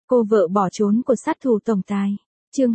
Cô vợ bỏ trốn của sát thủ tổng tài. Chương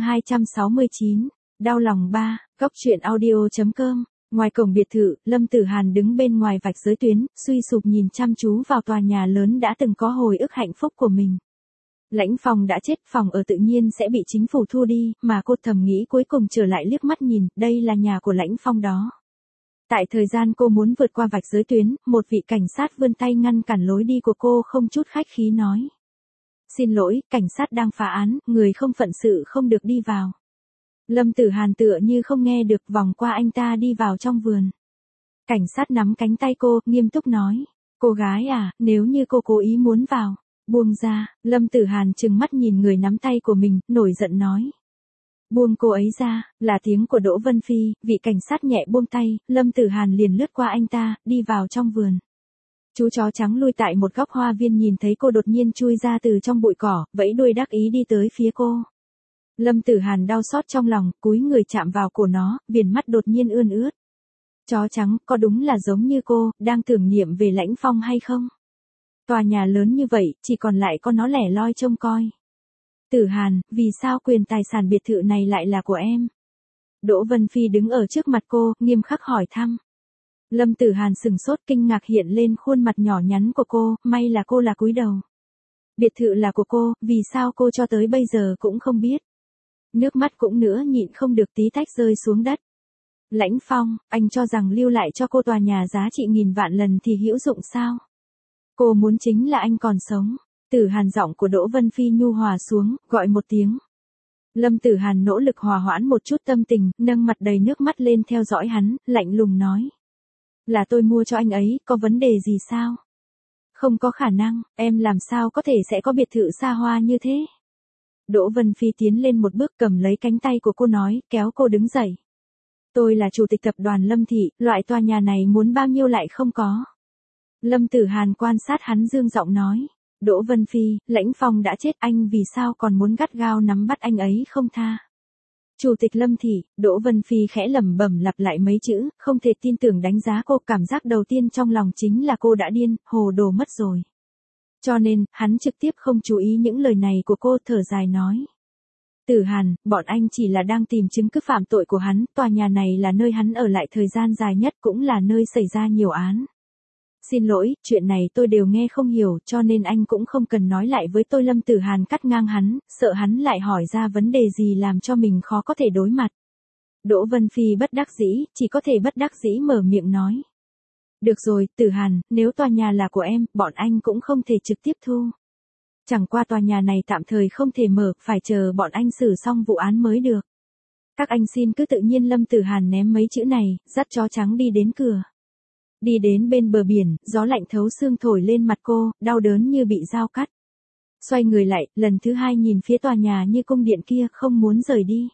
269. Đau lòng 3. Góc truyện audio.com. Ngoài cổng biệt thự, Lâm Tử Hàn đứng bên ngoài vạch giới tuyến, suy sụp nhìn chăm chú vào tòa nhà lớn đã từng có hồi ức hạnh phúc của mình. Lãnh Phong đã chết, phòng ở tự nhiên sẽ bị chính phủ thu đi, mà cô thầm nghĩ cuối cùng trở lại liếc mắt nhìn, đây là nhà của Lãnh Phong đó. Tại thời gian cô muốn vượt qua vạch giới tuyến, một vị cảnh sát vươn tay ngăn cản lối đi của cô, không chút khách khí nói. Xin lỗi, cảnh sát đang phá án, người không phận sự không được đi vào. Lâm Tử Hàn tựa như không nghe được, vòng qua anh ta đi vào trong vườn. Cảnh sát nắm cánh tay cô, nghiêm túc nói. Cô gái à, nếu như cô cố ý muốn vào, buông ra. Lâm Tử Hàn trừng mắt nhìn người nắm tay của mình, nổi giận nói. Buông cô ấy ra, là tiếng của Đỗ Vân Phi, vị cảnh sát nhẹ buông tay, Lâm Tử Hàn liền lướt qua anh ta, đi vào trong vườn. Chú chó trắng lui tại một góc hoa viên nhìn thấy cô đột nhiên chui ra từ trong bụi cỏ, vẫy đuôi đắc ý đi tới phía cô. Lâm Tử Hàn đau xót trong lòng, cúi người chạm vào cổ nó, viền mắt đột nhiên ươn ướt. Chó trắng, có đúng là giống như cô, đang tưởng niệm về Lãnh Phong hay không? Tòa nhà lớn như vậy, chỉ còn lại có nó lẻ loi trông coi. Tử Hàn, vì sao quyền tài sản biệt thự này lại là của em? Đỗ Vân Phi đứng ở trước mặt cô, nghiêm khắc hỏi thăm. Lâm Tử Hàn sừng sốt, kinh ngạc hiện lên khuôn mặt nhỏ nhắn của cô, may là cô là cúi đầu. Biệt thự là của cô, vì sao cô cho tới bây giờ cũng không biết? Nước mắt cũng nữa nhịn không được tí tách rơi xuống đất. Lãnh Phong, anh cho rằng lưu lại cho cô tòa nhà giá trị nghìn vạn lần thì hữu dụng sao? Cô muốn chính là anh còn sống. Tử Hàn, giọng của Đỗ Vân Phi nhu hòa xuống, gọi một tiếng. Lâm Tử Hàn nỗ lực hòa hoãn một chút tâm tình, nâng mặt đầy nước mắt lên theo dõi hắn, lạnh lùng nói. Là tôi mua cho anh ấy, có vấn đề gì sao? Không có khả năng, em làm sao có thể sẽ có biệt thự xa hoa như thế? Đỗ Vân Phi tiến lên một bước, cầm lấy cánh tay của cô nói, kéo cô đứng dậy. Tôi là chủ tịch tập đoàn Lâm Thị, loại tòa nhà này muốn bao nhiêu lại không có. Lâm Tử Hàn quan sát hắn dương giọng nói. Đỗ Vân Phi, Lãnh Phong đã chết, anh vì sao còn muốn gắt gao nắm bắt anh ấy không tha? Chủ tịch Lâm Thị, Đỗ Vân Phi khẽ lẩm bẩm lặp lại mấy chữ, không thể tin tưởng đánh giá cô, cảm giác đầu tiên trong lòng chính là cô đã điên, hồ đồ mất rồi. Cho nên, hắn trực tiếp không chú ý những lời này của cô, thở dài nói. Tử Hàn, bọn anh chỉ là đang tìm chứng cứ phạm tội của hắn, tòa nhà này là nơi hắn ở lại thời gian dài nhất, cũng là nơi xảy ra nhiều án. Xin lỗi, chuyện này tôi đều nghe không hiểu, cho nên anh cũng không cần nói lại với tôi. Lâm Tử Hàn cắt ngang hắn, sợ hắn lại hỏi ra vấn đề gì làm cho mình khó có thể đối mặt. Đỗ Vân Phi bất đắc dĩ, chỉ có thể bất đắc dĩ mở miệng nói. Được rồi, Tử Hàn, nếu tòa nhà là của em, bọn anh cũng không thể trực tiếp thu. Chẳng qua tòa nhà này tạm thời không thể mở, phải chờ bọn anh xử xong vụ án mới được. Các anh xin cứ tự nhiên. Lâm Tử Hàn ném mấy chữ này, dắt chó trắng đi đến cửa. Đi đến bên bờ biển, gió lạnh thấu xương thổi lên mặt cô, đau đớn như bị dao cắt. Xoay người lại, lần thứ hai nhìn phía tòa nhà như cung điện kia, không muốn rời đi.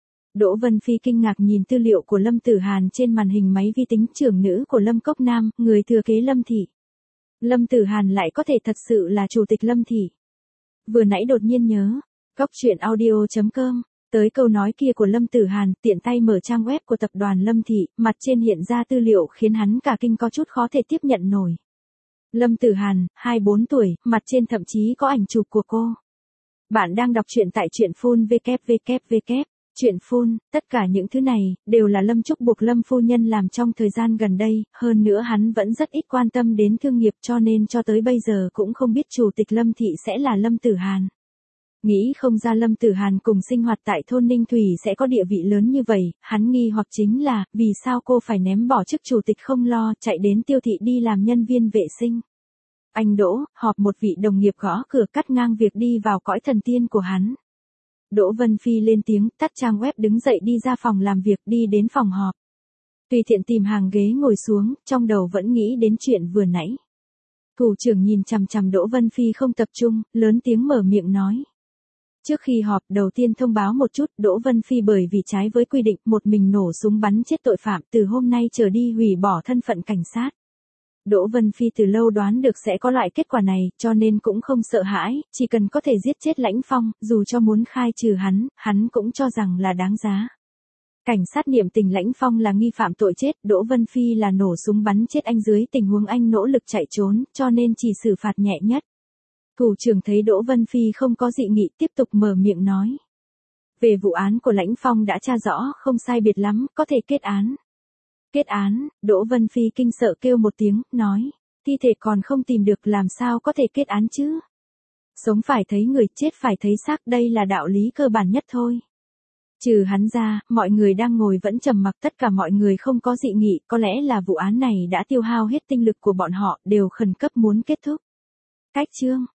Đỗ Vân Phi kinh ngạc nhìn tư liệu của Lâm Tử Hàn trên màn hình máy vi tính, trưởng nữ của Lâm Cốc Nam, người thừa kế Lâm Thị. Lâm Tử Hàn lại có thể thật sự là chủ tịch Lâm Thị. Vừa nãy đột nhiên nhớ, góc truyện audio.com. Tới câu nói kia của Lâm Tử Hàn, tiện tay mở trang web của tập đoàn Lâm Thị, mặt trên hiện ra tư liệu khiến hắn cả kinh, có chút khó thể tiếp nhận nổi. Lâm Tử Hàn, 24 tuổi, mặt trên thậm chí có ảnh chụp của cô. Bạn đang đọc truyện tại truyện phun www. Truyện phun, tất cả những thứ này, đều là Lâm Trúc buộc Lâm phu nhân làm trong thời gian gần đây, hơn nữa hắn vẫn rất ít quan tâm đến thương nghiệp, cho nên cho tới bây giờ cũng không biết chủ tịch Lâm Thị sẽ là Lâm Tử Hàn. Nghĩ không ra Lâm Tử Hàn cùng sinh hoạt tại thôn Ninh Thủy sẽ có địa vị lớn như vậy, hắn nghi hoặc chính là, vì sao cô phải ném bỏ chức chủ tịch không lo, chạy đến Tiêu Thị đi làm nhân viên vệ sinh. Anh Đỗ, họp. Một vị đồng nghiệp gõ cửa cắt ngang việc đi vào cõi thần tiên của hắn. Đỗ Vân Phi lên tiếng, tắt trang web đứng dậy đi ra phòng làm việc, đi đến phòng họp. Tùy tiện tìm hàng ghế ngồi xuống, trong đầu vẫn nghĩ đến chuyện vừa nãy. Thủ trưởng nhìn chằm chằm Đỗ Vân Phi không tập trung, lớn tiếng mở miệng nói. Trước khi họp, đầu tiên thông báo một chút, Đỗ Vân Phi bởi vì trái với quy định, một mình nổ súng bắn chết tội phạm, từ hôm nay trở đi hủy bỏ thân phận cảnh sát. Đỗ Vân Phi từ lâu đoán được sẽ có loại kết quả này, cho nên cũng không sợ hãi, chỉ cần có thể giết chết Lãnh Phong, dù cho muốn khai trừ hắn cũng cho rằng là đáng giá. Cảnh sát niệm tình Lãnh Phong là nghi phạm tội chết, Đỗ Vân Phi là nổ súng bắn chết anh dưới tình huống anh nỗ lực chạy trốn, cho nên chỉ xử phạt nhẹ nhất. Thủ trưởng thấy Đỗ Vân Phi không có dị nghị tiếp tục mở miệng nói. Về vụ án của Lãnh Phong đã tra rõ không sai biệt lắm, có thể kết án. Kết án, Đỗ Vân Phi kinh sợ kêu một tiếng, nói. Thi thể còn không tìm được làm sao có thể kết án chứ? Sống phải thấy người, chết phải thấy xác, đây là đạo lý cơ bản nhất thôi. Trừ hắn ra, mọi người đang ngồi vẫn trầm mặc, tất cả mọi người không có dị nghị, có lẽ là vụ án này đã tiêu hao hết tinh lực của bọn họ, đều khẩn cấp muốn kết thúc. Cách chương